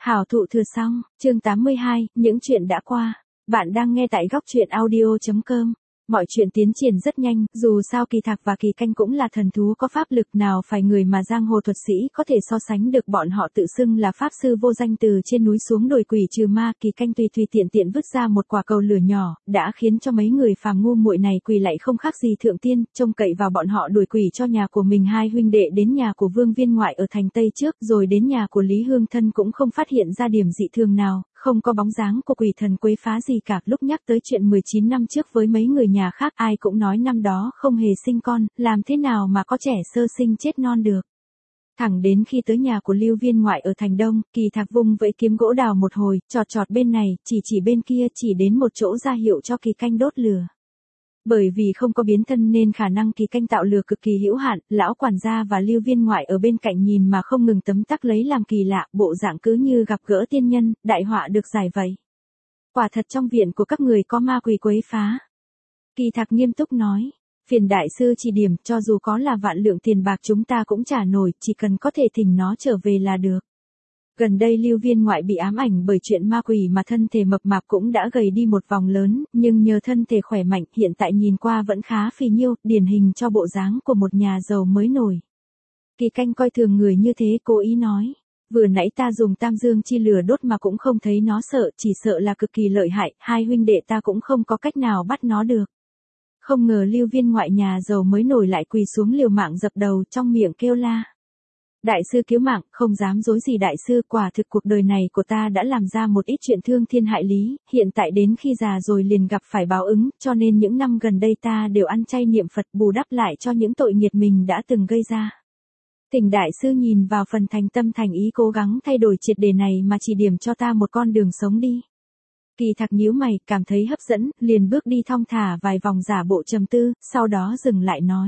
Hảo thụ thừa xong, chương 82, những chuyện đã qua. Bạn đang nghe tại góc truyện audio.com. Mọi chuyện tiến triển rất nhanh, dù sao Kỳ Thạc và Kỳ Canh cũng là thần thú có pháp lực, nào phải người mà giang hồ thuật sĩ có thể so sánh được. Bọn họ tự xưng là pháp sư vô danh, từ trên núi xuống đồi quỷ trừ ma. Kỳ Canh tùy tiện tiện vứt ra một quả cầu lửa nhỏ, đã khiến cho mấy người phàm ngu muội này quỳ lạy không khác gì thượng tiên, trông cậy vào bọn họ đuổi quỷ cho nhà của mình. Hai huynh đệ đến nhà của Vương Viên Ngoại ở thành Tây trước, rồi đến nhà của Lý Hương Thân cũng không phát hiện ra điểm dị thường nào. Không có bóng dáng của quỷ thần quấy phá gì cả. Lúc nhắc tới chuyện 19 năm trước với mấy người nhà khác, ai cũng nói năm đó không hề sinh con, làm thế nào mà có trẻ sơ sinh chết non được. Thẳng đến khi tới nhà của Lưu Viên Ngoại ở thành Đông, Kỳ Thạc vung vẫy kiếm gỗ đào một hồi, chọt bên này, chỉ bên kia, chỉ đến một chỗ ra hiệu cho Kỳ Canh đốt lửa. Bởi vì không có biến thân nên khả năng Kỳ Canh tạo lửa cực kỳ hữu hạn, lão quản gia và Lưu Viên Ngoại ở bên cạnh nhìn mà không ngừng tấm tắc lấy làm kỳ lạ, bộ dạng cứ như gặp gỡ tiên nhân, đại họa được giải vậy. Quả thật trong viện của các người có ma quỷ quấy phá. Kỳ Thạc nghiêm túc nói, phiền đại sư chỉ điểm, cho dù có là vạn lượng tiền bạc chúng ta cũng trả nổi, chỉ cần có thể thỉnh nó trở về là được. Gần đây Lưu Viên Ngoại bị ám ảnh bởi chuyện ma quỷ mà thân thể mập mạp cũng đã gầy đi một vòng lớn, nhưng nhờ thân thể khỏe mạnh, hiện tại nhìn qua vẫn khá phì nhiêu, điển hình cho bộ dáng của một nhà giàu mới nổi. Kỳ Canh coi thường người như thế, cố ý nói, vừa nãy ta dùng tam dương chi lửa đốt mà cũng không thấy nó sợ, chỉ sợ là cực kỳ lợi hại, hai huynh đệ ta cũng không có cách nào bắt nó được. Không ngờ Lưu Viên Ngoại nhà giàu mới nổi lại quỳ xuống liều mạng dập đầu, trong miệng kêu la. Đại sư cứu mạng, không dám dối gì đại sư, quả thực cuộc đời này của ta đã làm ra một ít chuyện thương thiên hại lý, hiện tại đến khi già rồi liền gặp phải báo ứng, cho nên những năm gần đây ta đều ăn chay niệm Phật bù đắp lại cho những tội nghiệt mình đã từng gây ra. Thỉnh đại sư nhìn vào phần thành tâm thành ý cố gắng thay đổi triệt đề này mà chỉ điểm cho ta một con đường sống đi. Kỳ Thạc nhíu mày, cảm thấy hấp dẫn, liền bước đi thong thả vài vòng giả bộ trầm tư, sau đó dừng lại nói.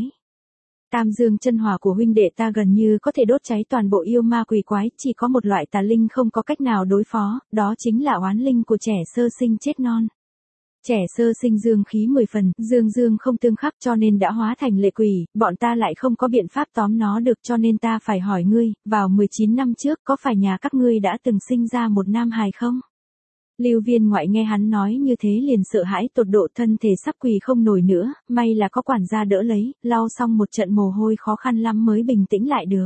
Tam dương chân hỏa của huynh đệ ta gần như có thể đốt cháy toàn bộ yêu ma quỷ quái, chỉ có một loại tà linh không có cách nào đối phó, đó chính là oán linh của trẻ sơ sinh chết non. Trẻ sơ sinh dương khí 10 phần, dương không tương khắc cho nên đã hóa thành lệ quỷ, bọn ta lại không có biện pháp tóm nó được, cho nên ta phải hỏi ngươi, vào 19 năm trước có phải nhà các ngươi đã từng sinh ra một nam hài không? Lưu Viên Ngoại nghe hắn nói như thế liền sợ hãi tột độ, thân thể sắp quỳ không nổi nữa, may là có quản gia đỡ lấy, lau xong một trận mồ hôi khó khăn lắm mới bình tĩnh lại được.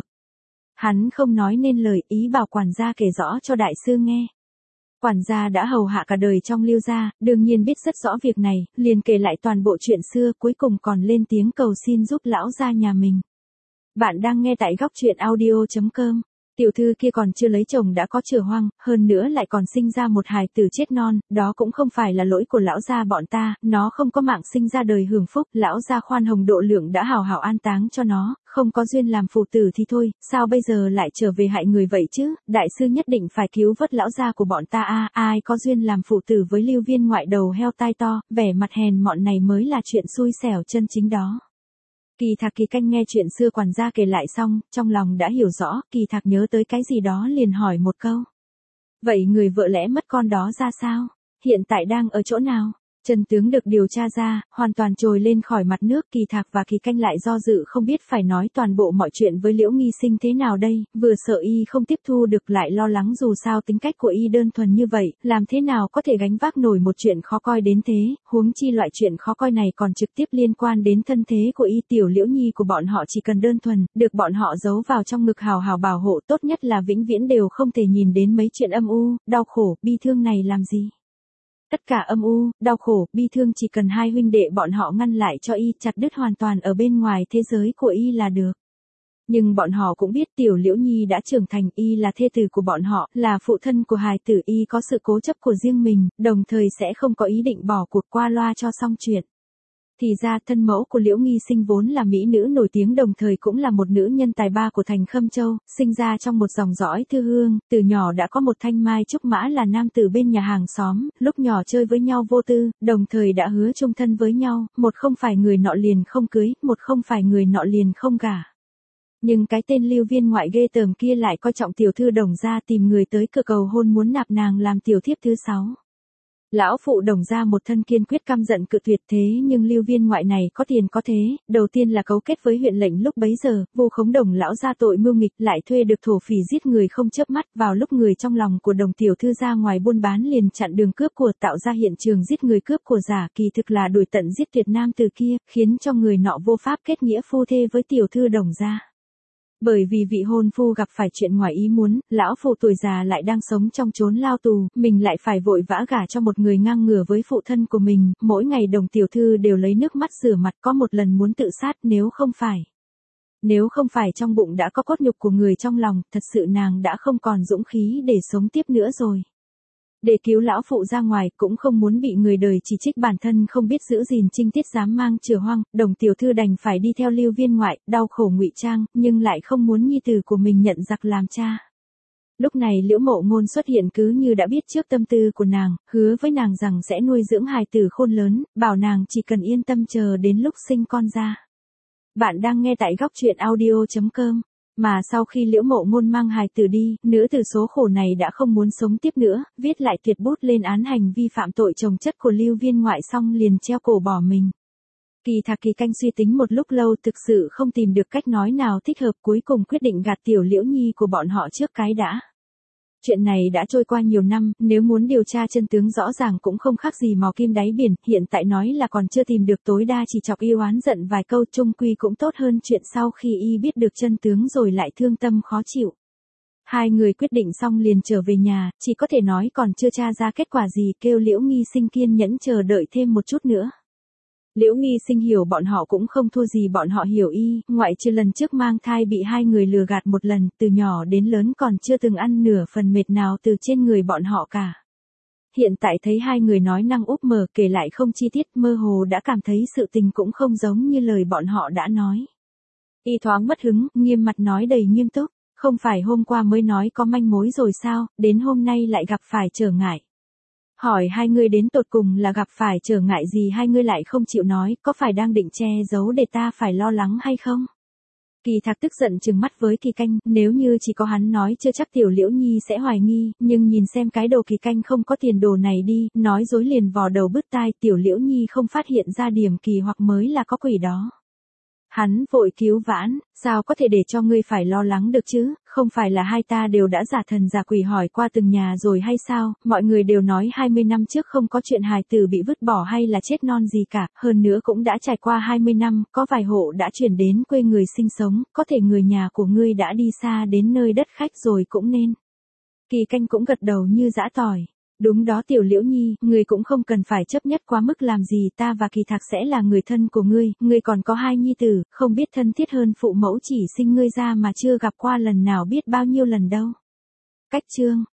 Hắn không nói nên lời, ý bảo quản gia kể rõ cho đại sư nghe. Quản gia đã hầu hạ cả đời trong Lưu gia, đương nhiên biết rất rõ việc này, liền kể lại toàn bộ chuyện xưa, cuối cùng còn lên tiếng cầu xin giúp lão gia nhà mình. Bạn đang nghe tại góc truyện audio.com. Tiểu thư kia còn chưa lấy chồng đã có chửa hoang, hơn nữa lại còn sinh ra một hài tử chết non, đó cũng không phải là lỗi của lão gia bọn ta, nó không có mạng sinh ra đời hưởng phúc, lão gia khoan hồng độ lượng đã hào hảo an táng cho nó, không có duyên làm phụ tử thì thôi, sao bây giờ lại trở về hại người vậy chứ, đại sư nhất định phải cứu vớt lão gia của bọn ta a, ai có duyên làm phụ tử với Lưu Viên Ngoại đầu heo tai to, vẻ mặt hèn mọn này mới là chuyện xui xẻo chân chính đó. Kỳ Thạc Kỳ Canh nghe chuyện xưa quản gia kể lại xong, trong lòng đã hiểu rõ, Kỳ Thạc nhớ tới cái gì đó liền hỏi một câu. Vậy người vợ lẽ mất con đó ra sao? Hiện tại đang ở chỗ nào? Chân tướng được điều tra ra, hoàn toàn trồi lên khỏi mặt nước. Kỳ Thạc và Kỳ Canh lại do dự không biết phải nói toàn bộ mọi chuyện với Liễu Nghi Sinh thế nào đây, vừa sợ y không tiếp thu được lại lo lắng dù sao tính cách của y đơn thuần như vậy, làm thế nào có thể gánh vác nổi một chuyện khó coi đến thế, huống chi loại chuyện khó coi này còn trực tiếp liên quan đến thân thế của y. Tiểu Liễu Nhi của bọn họ chỉ cần đơn thuần, được bọn họ giấu vào trong ngực hào hào bảo hộ, tốt nhất là vĩnh viễn đều không thể nhìn đến mấy chuyện âm u, đau khổ, bi thương này làm gì. Tất cả âm u, đau khổ, bi thương chỉ cần hai huynh đệ bọn họ ngăn lại cho y, chặt đứt hoàn toàn ở bên ngoài thế giới của y là được. Nhưng bọn họ cũng biết Tiểu Liễu Nhi đã trưởng thành, y là thê tử của bọn họ, là phụ thân của hài tử, y có sự cố chấp của riêng mình, đồng thời sẽ không có ý định bỏ cuộc qua loa cho xong chuyện. Thì ra thân mẫu của Liễu Nghi Sinh vốn là mỹ nữ nổi tiếng, đồng thời cũng là một nữ nhân tài ba của thành Khâm Châu, sinh ra trong một dòng dõi thư hương, từ nhỏ đã có một thanh mai trúc mã là nam tử bên nhà hàng xóm, lúc nhỏ chơi với nhau vô tư, đồng thời đã hứa chung thân với nhau, một không phải người nọ liền không cưới, một không phải người nọ liền không gả. Nhưng cái tên Lưu Viên Ngoại ghê tởm kia lại coi trọng tiểu thư Đồng gia, tìm người tới cửa cầu hôn muốn nạp nàng làm tiểu thiếp thứ 6. Lão phụ Đồng gia một thân kiên quyết căm giận cự tuyệt, thế nhưng Lưu Viên Ngoại này có tiền có thế, đầu tiên là cấu kết với huyện lệnh lúc bấy giờ, vu khống Đồng lão ra tội mưu nghịch, lại thuê được thổ phỉ giết người không chớp mắt, vào lúc người trong lòng của Đồng tiểu thư ra ngoài buôn bán liền chặn đường cướp của, tạo ra hiện trường giết người cướp của giả, kỳ thực là đuổi tận giết tuyệt nam từ kia, khiến cho người nọ vô pháp kết nghĩa phu thê với tiểu thư Đồng gia. Bởi vì vị hôn phu gặp phải chuyện ngoài ý muốn, lão phụ tuổi già lại đang sống trong chốn lao tù, mình lại phải vội vã gả cho một người ngang ngửa với phụ thân của mình, mỗi ngày Đồng tiểu thư đều lấy nước mắt rửa mặt, có một lần muốn tự sát, nếu không phải trong bụng đã có cốt nhục của người trong lòng, thật sự nàng đã không còn dũng khí để sống tiếp nữa rồi. Để cứu lão phụ ra ngoài, cũng không muốn bị người đời chỉ trích bản thân không biết giữ gìn trinh tiết dám mang chửa hoang, Đồng tiểu thư đành phải đi theo Lưu Viên Ngoại, đau khổ ngụy trang, nhưng lại không muốn nhi tử của mình nhận giặc làm cha. Lúc này Liễu Mộ Ngôn xuất hiện cứ như đã biết trước tâm tư của nàng, hứa với nàng rằng sẽ nuôi dưỡng hài tử khôn lớn, bảo nàng chỉ cần yên tâm chờ đến lúc sinh con ra. Bạn đang nghe tại góc truyện audio.com. Mà sau khi Liễu Mộ Ngôn mang hài tử đi, nữ tử số khổ này đã không muốn sống tiếp nữa, viết lại tuyệt bút lên án hành vi phạm tội chồng chất của Lưu Viên Ngoại xong liền treo cổ bỏ mình. Kỳ Canh suy tính một lúc lâu thực sự không tìm được cách nói nào thích hợp, cuối cùng quyết định gạt tiểu Liễu Nhi của bọn họ trước cái đã. Chuyện này đã trôi qua nhiều năm, nếu muốn điều tra chân tướng rõ ràng cũng không khác gì mò kim đáy biển, hiện tại nói là còn chưa tìm được tối đa chỉ chọc y oán giận vài câu, chung quy cũng tốt hơn chuyện sau khi y biết được chân tướng rồi lại thương tâm khó chịu. Hai người quyết định xong liền trở về nhà, chỉ có thể nói còn chưa tra ra kết quả gì, kêu Liễu Nghi Sinh kiên nhẫn chờ đợi thêm một chút nữa. Liễu Nghi Sinh hiểu bọn họ cũng không thua gì bọn họ hiểu y, ngoại trừ lần trước mang thai bị hai người lừa gạt một lần, từ nhỏ đến lớn còn chưa từng ăn nửa phần mệt nào từ trên người bọn họ cả. Hiện tại thấy hai người nói năng úp mở kể lại không chi tiết, mơ hồ đã cảm thấy sự tình cũng không giống như lời bọn họ đã nói. Y thoáng mất hứng, nghiêm mặt nói đầy nghiêm túc, không phải hôm qua mới nói có manh mối rồi sao, đến hôm nay lại gặp phải trở ngại. Hỏi hai người đến tột cùng là gặp phải trở ngại gì, hai người lại không chịu nói, có phải đang định che giấu để ta phải lo lắng hay không? Kỳ Thạc tức giận trừng mắt với Kỳ Canh, nếu như chỉ có hắn nói chưa chắc tiểu Liễu Nhi sẽ hoài nghi, nhưng nhìn xem cái đồ Kỳ Canh không có tiền đồ này đi, nói dối liền vò đầu bứt tai, tiểu Liễu Nhi không phát hiện ra điểm kỳ hoặc mới là có quỷ đó. Hắn vội cứu vãn, sao có thể để cho ngươi phải lo lắng được chứ, không phải là hai ta đều đã giả thần giả quỷ hỏi qua từng nhà rồi hay sao, mọi người đều nói 20 năm trước không có chuyện hài tử bị vứt bỏ hay là chết non gì cả, hơn nữa cũng đã trải qua 20 năm, có vài hộ đã chuyển đến quê người sinh sống, có thể người nhà của ngươi đã đi xa đến nơi đất khách rồi cũng nên. Kỳ Canh cũng gật đầu như giã tỏi. Đúng đó tiểu Liễu Nhi, ngươi cũng không cần phải chấp nhất quá mức làm gì, ta và Kỳ Thạc sẽ là người thân của ngươi còn có hai nhi tử, không biết thân thiết hơn phụ mẫu chỉ sinh ngươi ra mà chưa gặp qua lần nào biết bao nhiêu lần đâu. Cách chương